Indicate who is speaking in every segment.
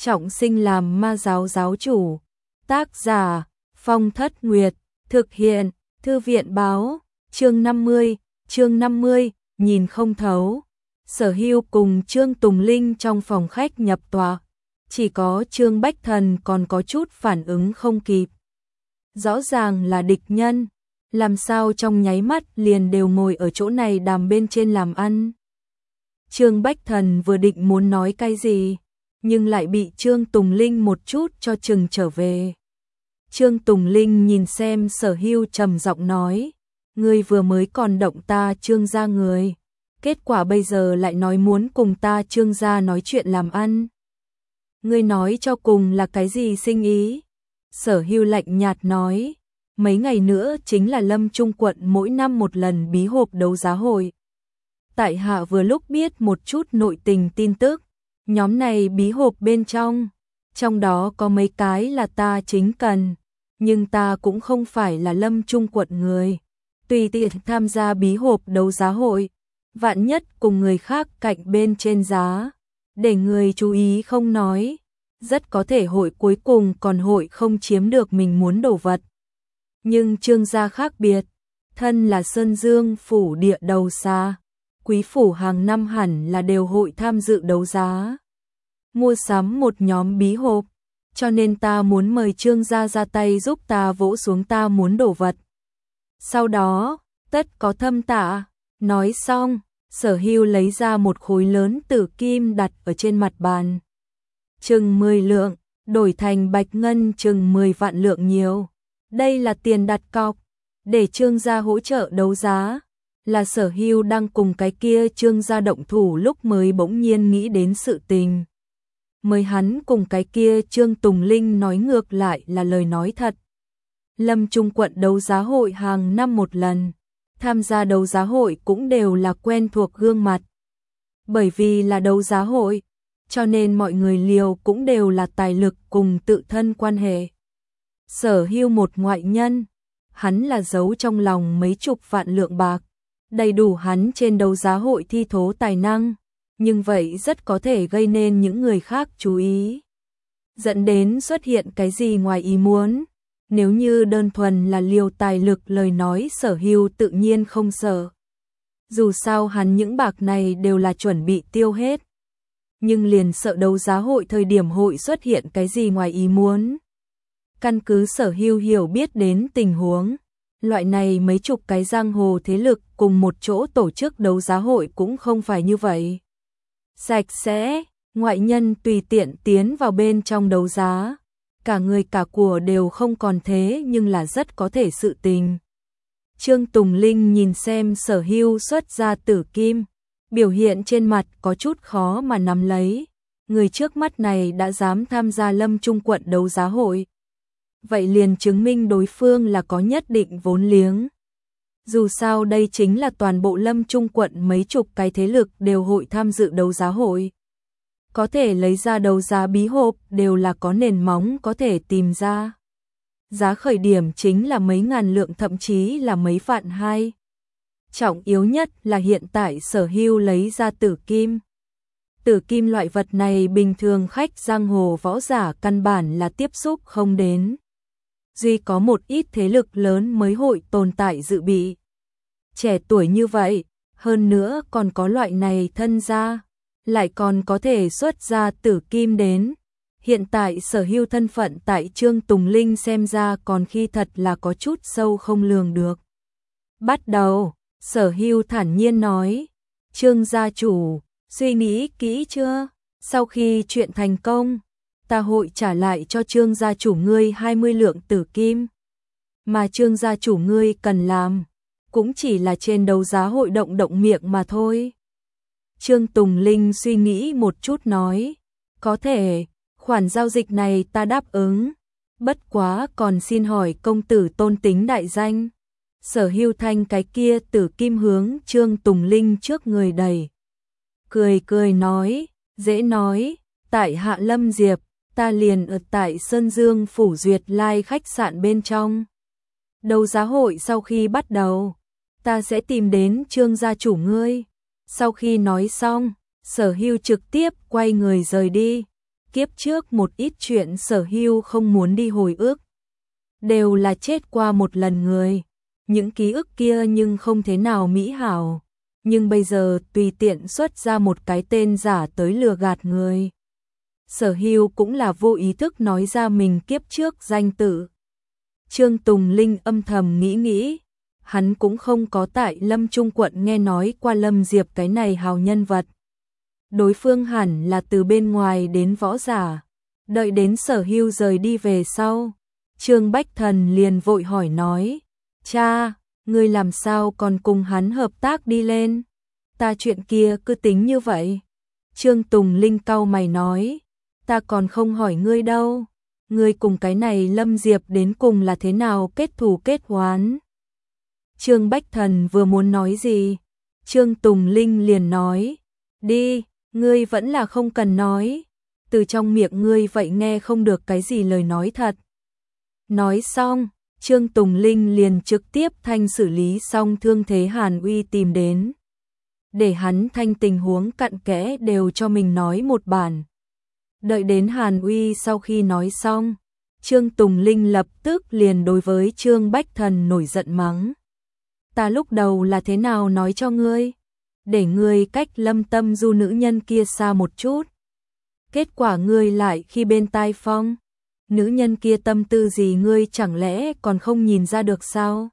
Speaker 1: trọng sinh làm ma giáo giáo chủ. Tác giả Phong Thất Nguyệt, thực hiện Thư viện báo. Chương 50, nhìn không thấu. Sở Hưu cùng Trương Tùng Linh trong phòng khách nhập tọa, chỉ có Trương Bách Thần còn có chút phản ứng không kịp. Rõ ràng là địch nhân, làm sao trong nháy mắt liền đều ngồi ở chỗ này đàm bên trên làm ăn. Trương Bách Thần vừa định muốn nói cái gì, nhưng lại bị Trương Tùng Linh một chút cho chừng trở về. Trương Tùng Linh nhìn xem Sở Hưu trầm giọng nói, ngươi vừa mới còn động ta Trương gia người, kết quả bây giờ lại nói muốn cùng ta Trương gia nói chuyện làm ăn. Ngươi nói cho cùng là cái gì sinh ý? Sở Hưu lạnh nhạt nói, mấy ngày nữa chính là Lâm Trung quận mỗi năm một lần bí hộp đấu giá hội. Tại hạ vừa lúc biết một chút nội tình tin tức, nhóm này bí hộp bên trong đó có mấy cái là ta chính cần, nhưng ta cũng không phải là Lâm Trung quận người, tùy tiện tham gia bí hộp đấu giá hội, vạn nhất cùng người khác cạnh bên trên giá, để người chú ý không nói, rất có thể hội cuối cùng còn hội không chiếm được mình muốn đồ vật. Nhưng Trương gia khác biệt, thân là Sơn Dương phủ địa đầu xa, quý phủ hàng năm hẳn là đều hội tham dự đấu giá, mua sắm một nhóm bí hộp, cho nên ta muốn mời Trương gia ra tay giúp ta vỗ xuống ta muốn đồ vật. Sau đó, tất có thâm tạ. Nói xong, Sở Hưu lấy ra một khối lớn tử kim đặt ở trên mặt bàn. Chừng 10 lượng, đổi thành bạch ngân chừng 10 vạn lượng nhiều. Đây là tiền đặt cọc, để Trương gia hỗ trợ đấu giá. Là Sở Hưu đang cùng cái kia Trương gia động thủ lúc mới bỗng nhiên nghĩ đến sự tình. Mời hắn cùng cái kia Trương Tùng Linh nói ngược lại là lời nói thật. Lâm Trung quận đấu giá hội hàng năm một lần, tham gia đấu giá hội cũng đều là quen thuộc gương mặt. Bởi vì là đấu giá hội, cho nên mọi người liều cũng đều là tài lực cùng tự thân quan hệ. Sở Hưu một ngoại nhân, hắn là giấu trong lòng mấy chục vạn lượng bạc, đầy đủ hắn trên đấu giá hội thi thố tài năng, nhưng vậy rất có thể gây nên những người khác chú ý, dẫn đến xuất hiện cái gì ngoài ý muốn. Nếu như đơn thuần là liều tài lực lời nói Sở Hưu tự nhiên không sợ. Dù sao hắn những bạc này đều là chuẩn bị tiêu hết. Nhưng liền sợ đấu giá hội thời điểm hội xuất hiện cái gì ngoài ý muốn. Căn cứ Sở Hưu hiểu biết đến tình huống, loại này mấy chục cái giang hồ thế lực cùng một chỗ tổ chức đấu giá hội cũng không phải như vậy. Sạch sẽ, ngoại nhân tùy tiện tiến vào bên trong đấu giá. Cả người cả của đều không còn thế nhưng là rất có thể sự tình. Trương Tùng Linh nhìn xem Sở Hưu xuất ra tử kim, biểu hiện trên mặt có chút khó mà nắm lấy. Người trước mắt này đã dám tham gia Lâm Trung quận đấu giá hội. Vậy liền chứng minh đối phương là có nhất định vốn liếng. Dù sao đây chính là toàn bộ Lâm Trung quận mấy chục cái thế lực đều hội tham dự đấu giá hội. Có thể lấy ra đấu giá bí hộp đều là có nền móng có thể tìm ra. Giá khởi điểm chính là mấy ngàn lượng thậm chí là mấy vạn hai. Trọng yếu nhất là hiện tại Sở Hưu lấy ra tử kim. Tử kim loại vật này bình thường khách giang hồ võ giả căn bản là tiếp xúc không đến. Duy có một ít thế lực lớn mới hội tồn tại dự bị. Trẻ tuổi như vậy, hơn nữa còn có loại này thân gia, lại còn có thể xuất ra tử kim đến. Hiện tại Sở Hưu thân phận tại Trương Tùng Linh xem ra còn khi thật là có chút sâu không lường được. Bắt đầu, Sở Hưu thản nhiên nói, Trương gia chủ, suy nghĩ kỹ chưa? Sau khi chuyện thành công, ta hội trả lại cho Trương gia chủ ngươi 20 lượng tử kim. Mà Trương gia chủ ngươi cần làm, cũng chỉ là trên đấu giá hội động miệng mà thôi. Trương Tùng Linh suy nghĩ một chút nói, có thể, khoản giao dịch này ta đáp ứng, bất quá còn xin hỏi công tử tôn tính đại danh. Sở Hưu thanh cái kia tử kim hướng Trương Tùng Linh trước người đẩy. Cười nói, dễ nói, tại Hạ Lâm Diệp, ta liền ở tại Sơn Dương phủ Duyệt Lai khách sạn bên trong. Đấu giá hội sau khi bắt đầu, ta sẽ tìm đến Trương gia chủ ngươi. Sau khi nói xong, Sở Hưu trực tiếp quay người rời đi. kiếp trước một ít chuyện Sở Hưu không muốn đi hồi ức. Đều là chết qua một lần người. Những ký ức kia nhưng không thế nào mỹ hảo. Nhưng bây giờ tùy tiện xuất ra một cái tên giả tới lừa gạt người. Sở Hưu cũng là vô ý thức nói ra mình kiếp trước danh tự. Trương Tùng Linh âm thầm nghĩ. Hắn cũng không có tại Lâm Trung quận nghe nói qua Lâm Diệp cái này hào nhân vật. Đối phương hẳn là từ bên ngoài đến võ giả. Đợi đến Sở Hưu rời đi về sau, Trương Bách Thần liền vội hỏi nói, cha, ngươi làm sao còn cùng hắn hợp tác đi lên? Ta chuyện kia cứ tính như vậy. Trương Tùng Linh cau mày nói, ta còn không hỏi ngươi đâu. Ngươi cùng cái này Lâm Diệp đến cùng là thế nào kết thù kết oán? Trương Bách Thần vừa muốn nói gì, Trương Tùng Linh liền nói, đi, ngươi vẫn là không cần nói. Từ trong miệng ngươi vậy nghe không được cái gì lời nói thật. Nói xong, Trương Tùng Linh liền trực tiếp thanh xử lý xong thương thế Hàn Uy tìm đến. Để hắn thanh tình huống cặn kẽ đều cho mình nói một bản. Đợi đến Hàn Uy sau khi nói xong, Trương Tùng Linh lập tức liền đối với Trương Bách Thần nổi giận mắng. Ta lúc đầu là thế nào nói cho ngươi? Để ngươi cách Lâm Tâm Du nữ nhân kia xa một chút. Kết quả ngươi lại khi bên tai phong. Nữ nhân kia tâm tư gì ngươi chẳng lẽ còn không nhìn ra được sao?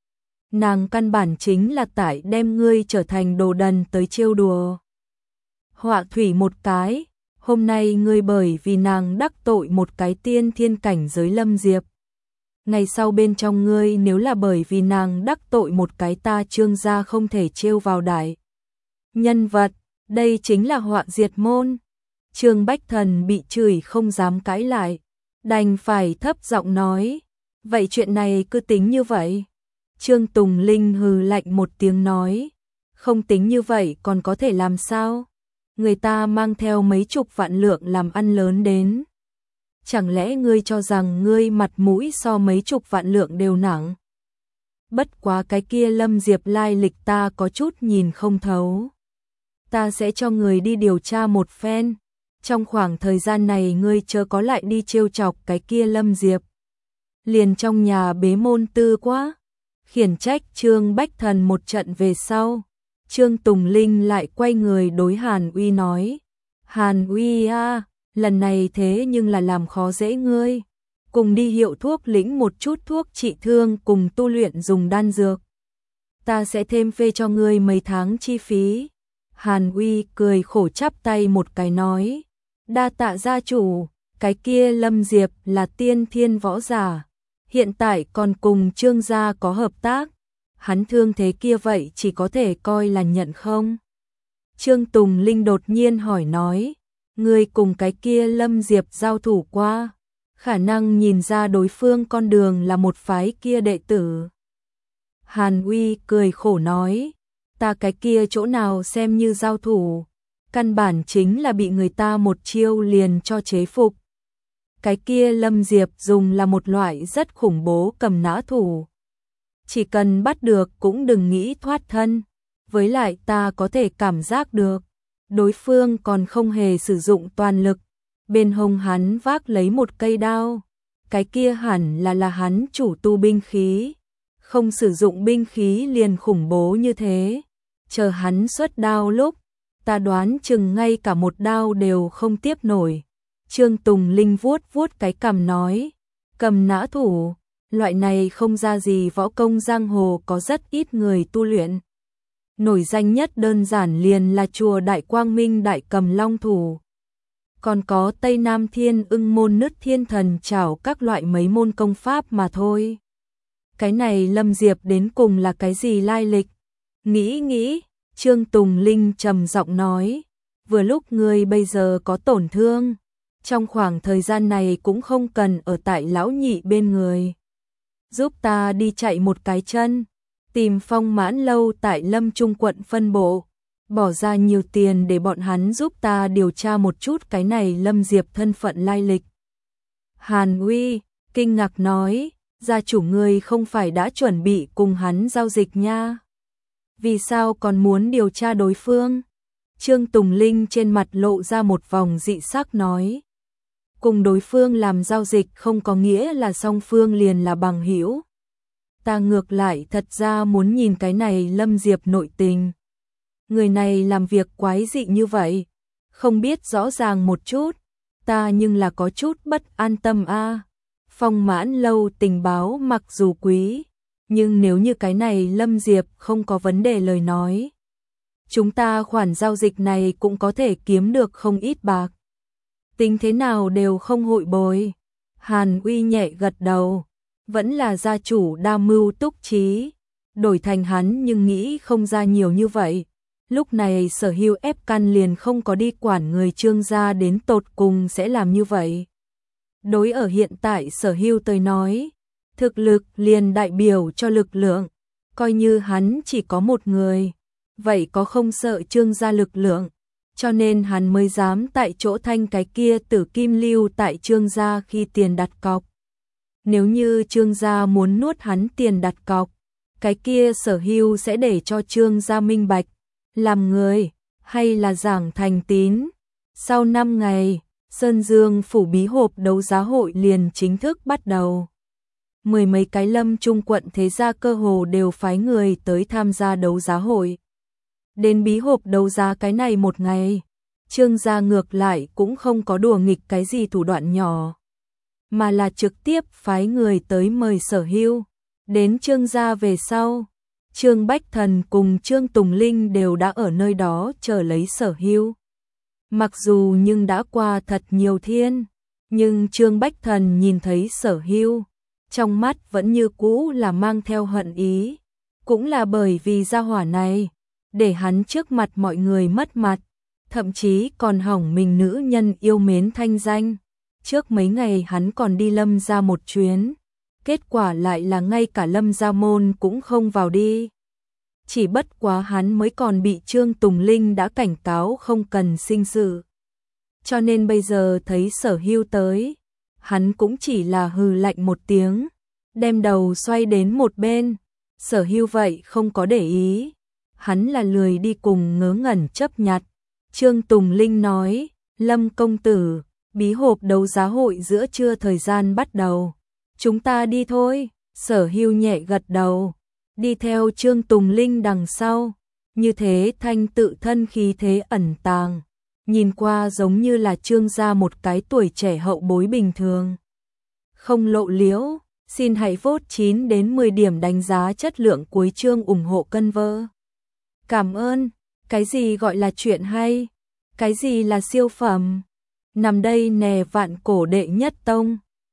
Speaker 1: Nàng căn bản chính là tại đem ngươi trở thành đồ đần tới trêu đùa. Họa thủy một cái, hôm nay ngươi bởi vì nàng đắc tội một cái tiên thiên cảnh giới Lâm Diệp. Ngày sau bên trong ngươi nếu là bởi vì nàng đắc tội một cái ta Trương gia không thể trêu vào đại nhân vật, đây chính là họa diệt môn. Trương Bách Thần bị chửi không dám cãi lại, đành phải thấp giọng nói, vậy chuyện này cứ tính như vậy. Trương Tùng Linh hừ lạnh một tiếng nói, không tính như vậy còn có thể làm sao? Người ta mang theo mấy chục vạn lượng làm ăn lớn đến. Chẳng lẽ ngươi cho rằng ngươi mặt mũi so mấy chục vạn lượng đều nặng? Bất quá cái kia Lâm Diệp lai lịch ta có chút nhìn không thấu. Ta sẽ cho người đi điều tra một phen. Trong khoảng thời gian này ngươi chớ có lại đi trêu chọc cái kia Lâm Diệp. Liền trong nhà bế môn tư quá. Khiển trách Trương Bách Thần một trận về sau. Trương Tùng Linh lại quay người đối Hàn Uy nói. Hàn Uy à, lần này thế nhưng là làm khó dễ ngươi. Cùng đi hiệu thuốc lĩnh một chút thuốc trị thương cùng tu luyện dùng đan dược. Ta sẽ thêm phê cho ngươi mấy tháng chi phí. Hàn Uy cười khổ chắp tay một cái nói. Đa tạ gia chủ, cái kia Lâm Diệp là tiên thiên võ giả. Hiện tại còn cùng Trương gia có hợp tác. Hắn thương thế kia vậy chỉ có thể coi là nhận không? Trương Tùng Linh đột nhiên hỏi nói. Người cùng cái kia Lâm Diệp giao thủ qua. Khả năng nhìn ra đối phương con đường là một phái kia đệ tử. Hàn Uy cười khổ nói. Ta cái kia chỗ nào xem như giao thủ. Căn bản chính là bị người ta một chiêu liền cho chế phục. Cái kia Lâm Diệp dùng là một loại rất khủng bố cầm nã thủ. Chỉ cần bắt được cũng đừng nghĩ thoát thân. Với lại ta có thể cảm giác được. Đối phương còn không hề sử dụng toàn lực. Bên hông hắn vác lấy một cây đao. Cái kia hẳn là hắn chủ tu binh khí. Không sử dụng binh khí liền khủng bố như thế. Chờ hắn xuất đao lúc. Ta đoán chừng ngay cả một đao đều không tiếp nổi. Trương Tùng Linh vuốt vuốt cái cằm nói. Cầm nã thủ. Loại này không ra gì võ công giang hồ có rất ít người tu luyện. Nổi danh nhất đơn giản liền là chùa Đại Quang Minh Đại Cầm Long Thủ. Còn có Tây Nam Thiên Ưng môn nứt thiên thần trảo các loại mấy môn công pháp mà thôi. Cái này Lâm Diệp đến cùng là cái gì lai lịch? Nghĩ, Trương Tùng Linh trầm giọng nói. Vừa lúc ngươi bây giờ có tổn thương. Trong khoảng thời gian này cũng không cần ở tại lão nhị bên người. Giúp ta đi chạy một cái chân. Tìm Phong Mãn Lâu tại Lâm Trung quận phân bộ. Bỏ ra nhiều tiền để bọn hắn giúp ta điều tra một chút cái này Lâm Diệp thân phận lai lịch. Hàn Uy kinh ngạc nói. Gia chủ ngươi không phải đã chuẩn bị cùng hắn giao dịch nha. Vì sao còn muốn điều tra đối phương? Trương Tùng Linh trên mặt lộ ra một vòng dị sắc nói. cùng đối phương làm giao dịch không có nghĩa là song phương liền là bằng hữu. Ta ngược lại thật ra muốn nhìn cái này Lâm Diệp nội tình. Người này làm việc quái dị như vậy, không biết rõ ràng một chút, ta nhưng là có chút bất an tâm a. Phong Mãn Lâu tình báo mặc dù quý, nhưng nếu như cái này Lâm Diệp không có vấn đề lời nói, chúng ta khoản giao dịch này cũng có thể kiếm được không ít bạc. Tính thế nào đều không hội bồi. Hàn Uy nhẹ gật đầu, vẫn là gia chủ đa mưu túc trí, đổi thành hắn nhưng nghĩ không ra nhiều như vậy. Lúc này Sở Hưu ép căn liền không có đi quản người Trương gia đến tột cùng sẽ làm như vậy. Đối ở hiện tại Sở Hưu tới nói, thực lực liền đại biểu cho lực lượng, coi như hắn chỉ có một người, vậy có không sợ Trương gia lực lượng, cho nên hắn mới dám tại chỗ thanh cái kia Tử Kim lưu tại Trương gia khi tiền đặt cọc. Nếu như Trương gia muốn nuốt hắn tiền đặt cọc, cái kia Sở Hưu sẽ để cho Trương gia minh bạch, làm người hay là giảng thành tín. Sau 5 ngày, Sơn Dương phủ bí hộp đấu giá hội liền chính thức bắt đầu. Mười mấy cái Lâm Trung quận thế gia cơ hồ đều phái người tới tham gia đấu giá hội. Đến bí hộp đấu giá cái này một ngày, Trương gia ngược lại cũng không có đùa nghịch cái gì thủ đoạn nhỏ, mà là trực tiếp phái người tới mời Sở Hưu. Đến Trương gia về sau, Trương Bách Thần cùng Trương Tùng Linh đều đã ở nơi đó chờ lấy Sở Hưu. Mặc dù nhưng đã qua thật nhiều thiên, nhưng Trương Bách Thần nhìn thấy Sở Hưu, trong mắt vẫn như cũ là mang theo hận ý, cũng là bởi vì gia hỏa này, để hắn trước mặt mọi người mất mặt, thậm chí còn hỏng mình nữ nhân yêu mến thanh danh. Trước mấy ngày hắn còn đi Lâm gia một chuyến, kết quả lại là ngay cả Lâm gia môn cũng không vào đi. Chỉ bất quá hắn mới còn bị Trương Tùng Linh đã cảnh cáo không cần sinh sự. Cho nên bây giờ thấy Sở Hưu tới, hắn cũng chỉ là hừ lạnh một tiếng, đem đầu xoay đến một bên. Sở Hưu vậy không có để ý, hắn là lười đi cùng ngớ ngẩn chấp nhặt. Trương Tùng Linh nói, Lâm công tử, bí hộp đấu giá hội giữa trưa thời gian bắt đầu. Chúng ta đi thôi. Sở Hưu nhẹ gật đầu, đi theo Trương Tùng Linh đằng sau. Như thế thanh tự thân khí thế ẩn tàng, nhìn qua giống như là Trương gia một cái tuổi trẻ hậu bối bình thường. Không lộ liễu, xin hãy vote 9 đến 10 điểm đánh giá chất lượng cuối chương ủng hộ cân vơ. Cảm ơn. Cái gì gọi là chuyện hay? Cái gì là siêu phẩm? Nằm đây nè vạn cổ đệ nhất tông.